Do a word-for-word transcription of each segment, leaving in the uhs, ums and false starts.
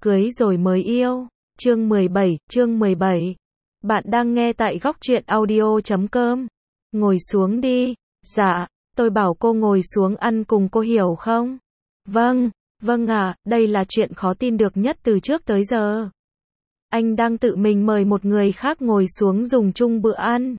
Cưới rồi mới yêu. Chương mười bảy, chương mười bảy. Bạn đang nghe tại góc truyện audio chấm com. Ngồi xuống đi. Dạ, tôi bảo cô ngồi xuống ăn cùng cô hiểu không? Vâng, vâng ạ, đây là chuyện khó tin được nhất từ trước tới giờ. Anh đang tự mình mời một người khác ngồi xuống dùng chung bữa ăn.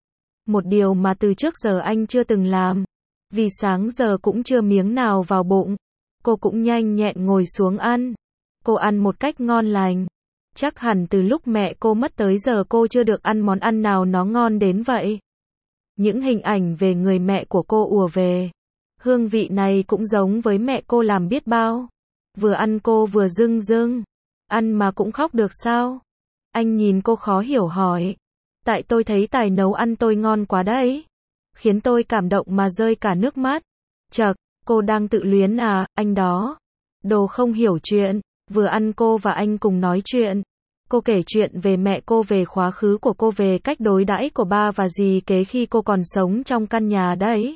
Một điều mà từ trước giờ anh chưa từng làm. Vì sáng giờ cũng chưa miếng nào vào bụng. Cô cũng nhanh nhẹn ngồi xuống ăn. Cô ăn một cách ngon lành. Chắc hẳn từ lúc mẹ cô mất tới giờ cô chưa được ăn món ăn nào nó ngon đến vậy. Những hình ảnh về người mẹ của cô ùa về. Hương vị này cũng giống với mẹ cô làm biết bao. Vừa ăn cô vừa rưng rưng. Ăn mà cũng khóc được sao? Anh nhìn cô khó hiểu hỏi. Tại tôi thấy tài nấu ăn tôi ngon quá đấy. Khiến tôi cảm động mà rơi cả nước mắt. Chậc, cô đang tự luyến à, anh đó. Đồ không hiểu chuyện. Vừa ăn cô và anh cùng nói chuyện. Cô kể chuyện về mẹ cô, về quá khứ của cô, về cách đối đãi của ba và dì kế khi cô còn sống trong căn nhà đấy.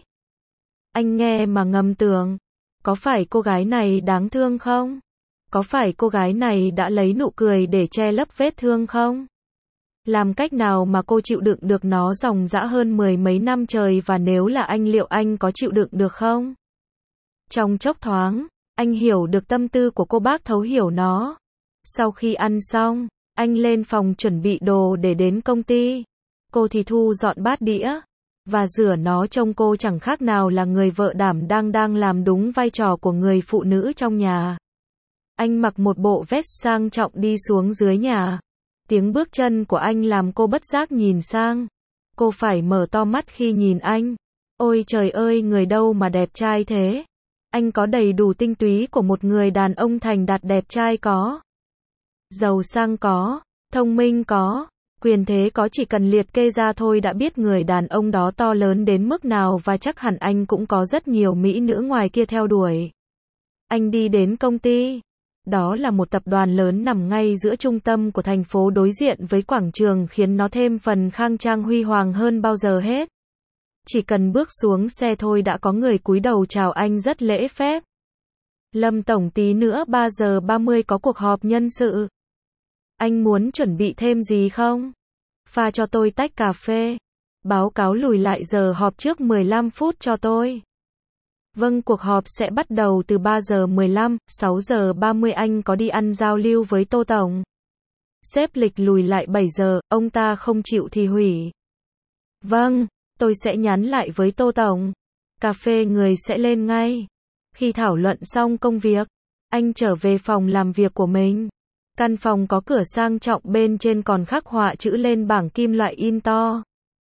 Anh nghe mà ngầm tưởng. Có phải cô gái này đáng thương không? Có phải cô gái này đã lấy nụ cười để che lấp vết thương không? Làm cách nào mà cô chịu đựng được nó dòng dã hơn mười mấy năm trời, và nếu là anh liệu anh có chịu đựng được không? Trong chốc thoáng, anh hiểu được tâm tư của cô, bác thấu hiểu nó. Sau khi ăn xong, anh lên phòng chuẩn bị đồ để đến công ty. Cô thì thu dọn bát đĩa và rửa nó, trông cô chẳng khác nào là người vợ đảm đang đang làm đúng vai trò của người phụ nữ trong nhà. Anh mặc một bộ vest sang trọng đi xuống dưới nhà. Tiếng bước chân của anh làm cô bất giác nhìn sang. Cô phải mở to mắt khi nhìn anh. Ôi trời ơi, người đâu mà đẹp trai thế. Anh có đầy đủ tinh túy của một người đàn ông thành đạt, đẹp trai có, giàu sang có, thông minh có, quyền thế có, chỉ cần liệt kê ra thôi đã biết người đàn ông đó to lớn đến mức nào, và chắc hẳn anh cũng có rất nhiều mỹ nữ ngoài kia theo đuổi. Anh đi đến công ty. Đó là một tập đoàn lớn nằm ngay giữa trung tâm của thành phố, đối diện với quảng trường, khiến nó thêm phần khang trang huy hoàng hơn bao giờ hết. Chỉ cần bước xuống xe thôi đã có người cúi đầu chào anh rất lễ phép. Lâm tổng, tí nữa ba giờ ba mươi có cuộc họp nhân sự. Anh muốn chuẩn bị thêm gì không? Pha cho tôi tách cà phê. Báo cáo lùi lại giờ họp trước mười lăm phút cho tôi. Vâng, cuộc họp sẽ bắt đầu từ ba giờ mười lăm, sáu giờ ba mươi anh có đi ăn giao lưu với Tô tổng. Xếp lịch lùi lại bảy giờ, ông ta không chịu thì hủy. Vâng, tôi sẽ nhắn lại với Tô tổng. Cà phê người sẽ lên ngay. Khi thảo luận xong công việc, anh trở về phòng làm việc của mình. Căn phòng có cửa sang trọng, bên trên còn khắc họa chữ lên bảng kim loại in to.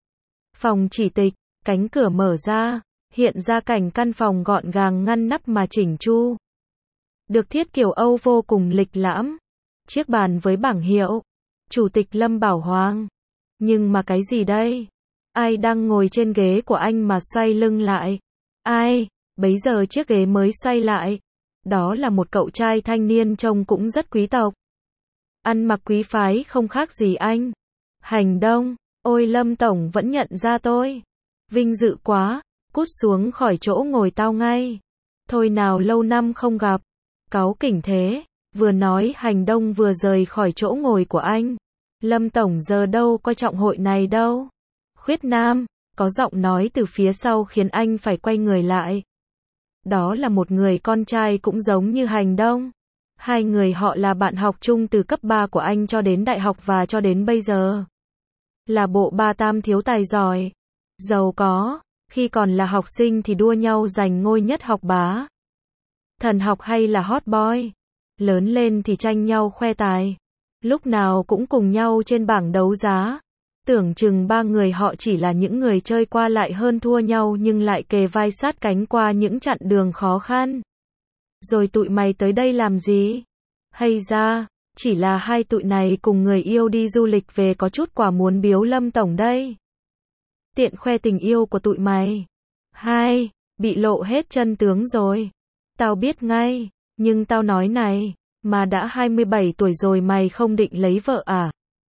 Phòng chỉ tịch, cánh cửa mở ra, hiện ra cảnh căn phòng gọn gàng ngăn nắp mà chỉnh chu. Được thiết kiểu Âu vô cùng lịch lãm. Chiếc bàn với bảng hiệu Chủ tịch Lâm Bảo Hoàng. Nhưng mà cái gì đây? Ai đang ngồi trên ghế của anh mà xoay lưng lại? Ai? Bấy giờ chiếc ghế mới xoay lại. Đó là một cậu trai thanh niên trông cũng rất quý tộc. Ăn mặc quý phái không khác gì anh. Hành Đông. Ôi, Lâm tổng vẫn nhận ra tôi. Vinh dự quá. Cút xuống khỏi chỗ ngồi tao ngay. Thôi nào, lâu năm không gặp. Cáu kỉnh thế. Vừa nói Hành Đông vừa rời khỏi chỗ ngồi của anh. Lâm tổng giờ đâu coi trọng hội này đâu. Khuyết Nam. Có giọng nói từ phía sau khiến anh phải quay người lại. Đó là một người con trai cũng giống như Hành Đông. Hai người họ là bạn học chung từ cấp ba của anh cho đến đại học và cho đến bây giờ. Là bộ ba tam thiếu tài giỏi, giàu có. Khi còn là học sinh thì đua nhau giành ngôi nhất học bá, thần học hay là hot boy. Lớn lên thì tranh nhau khoe tài. Lúc nào cũng cùng nhau trên bảng đấu giá. Tưởng chừng ba người họ chỉ là những người chơi qua lại hơn thua nhau, nhưng lại kề vai sát cánh qua những chặng đường khó khăn. Rồi tụi mày tới đây làm gì? Hay ra, chỉ là hai tụi này cùng người yêu đi du lịch về, có chút quà muốn biếu Lâm tổng đây. Tiện khoe tình yêu của tụi mày. Hai, bị lộ hết chân tướng rồi. Tao biết ngay, nhưng tao nói này, mà đã hai mươi bảy tuổi rồi mày không định lấy vợ à?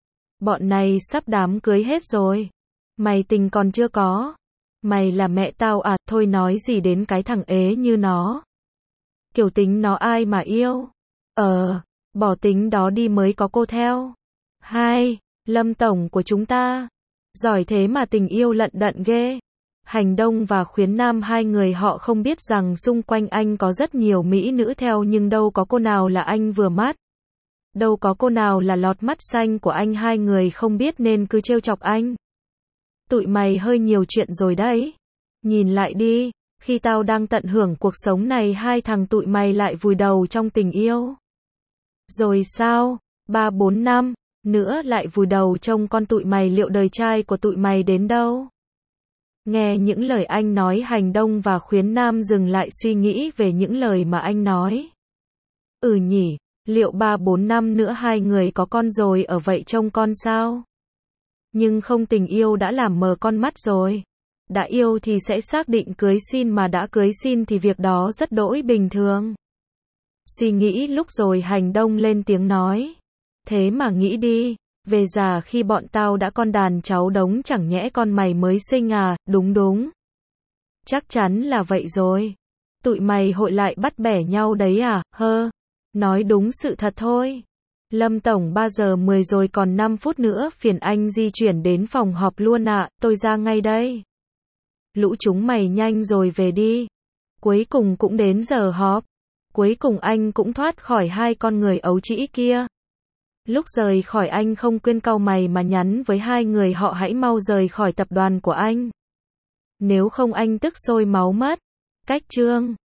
Bọn này sắp đám cưới hết rồi. Mày tình còn chưa có. Mày là mẹ tao à? Thôi nói gì đến cái thằng ế như nó. Kiểu tính nó ai mà yêu. Ờ, Bỏ tính đó đi mới có cô theo. Hai, Lâm tổng của chúng ta. Giỏi thế mà tình yêu lận đận ghê. Hành Đông và Khuyến Nam hai người họ không biết rằng xung quanh anh có rất nhiều mỹ nữ theo nhưng đâu có cô nào là anh vừa mắt. Đâu có cô nào là lọt mắt xanh của anh, hai người không biết nên cứ trêu chọc anh. Tụi mày hơi nhiều chuyện rồi đấy. Nhìn lại đi, khi tao đang tận hưởng cuộc sống này hai thằng tụi mày lại vùi đầu trong tình yêu. Rồi sao, ba bốn năm nữa lại vùi đầu trong con tụi mày, liệu đời trai của tụi mày đến đâu? Nghe những lời anh nói, Hành Đông và Khuyến Nam dừng lại suy nghĩ về những lời mà anh nói. Ừ nhỉ, liệu ba bốn năm nữa hai người có con rồi ở vậy trông con sao? Nhưng không, tình yêu đã làm mờ con mắt rồi. Đã yêu thì sẽ xác định cưới xin, mà đã cưới xin thì việc đó rất đỗi bình thường. Suy nghĩ lúc rồi Hành Đông lên tiếng nói. Thế mà nghĩ đi, về già khi bọn tao đã con đàn cháu đống chẳng nhẽ con mày mới sinh à? Đúng đúng. Chắc chắn là vậy rồi. Tụi mày hội lại bắt bẻ nhau đấy à? Hơ. Nói đúng sự thật thôi. Lâm tổng, ba giờ mười rồi, còn năm phút nữa, phiền anh di chuyển đến phòng họp luôn ạ, à, tôi ra ngay đây. Lũ chúng mày nhanh rồi về đi. Cuối cùng cũng đến giờ họp. Cuối cùng anh cũng thoát khỏi hai con người ấu trĩ kia. Lúc rời khỏi anh không quên cau mày mà nhắn với hai người họ hãy mau rời khỏi tập đoàn của anh. Nếu không anh tức sôi máu mất. Cách chương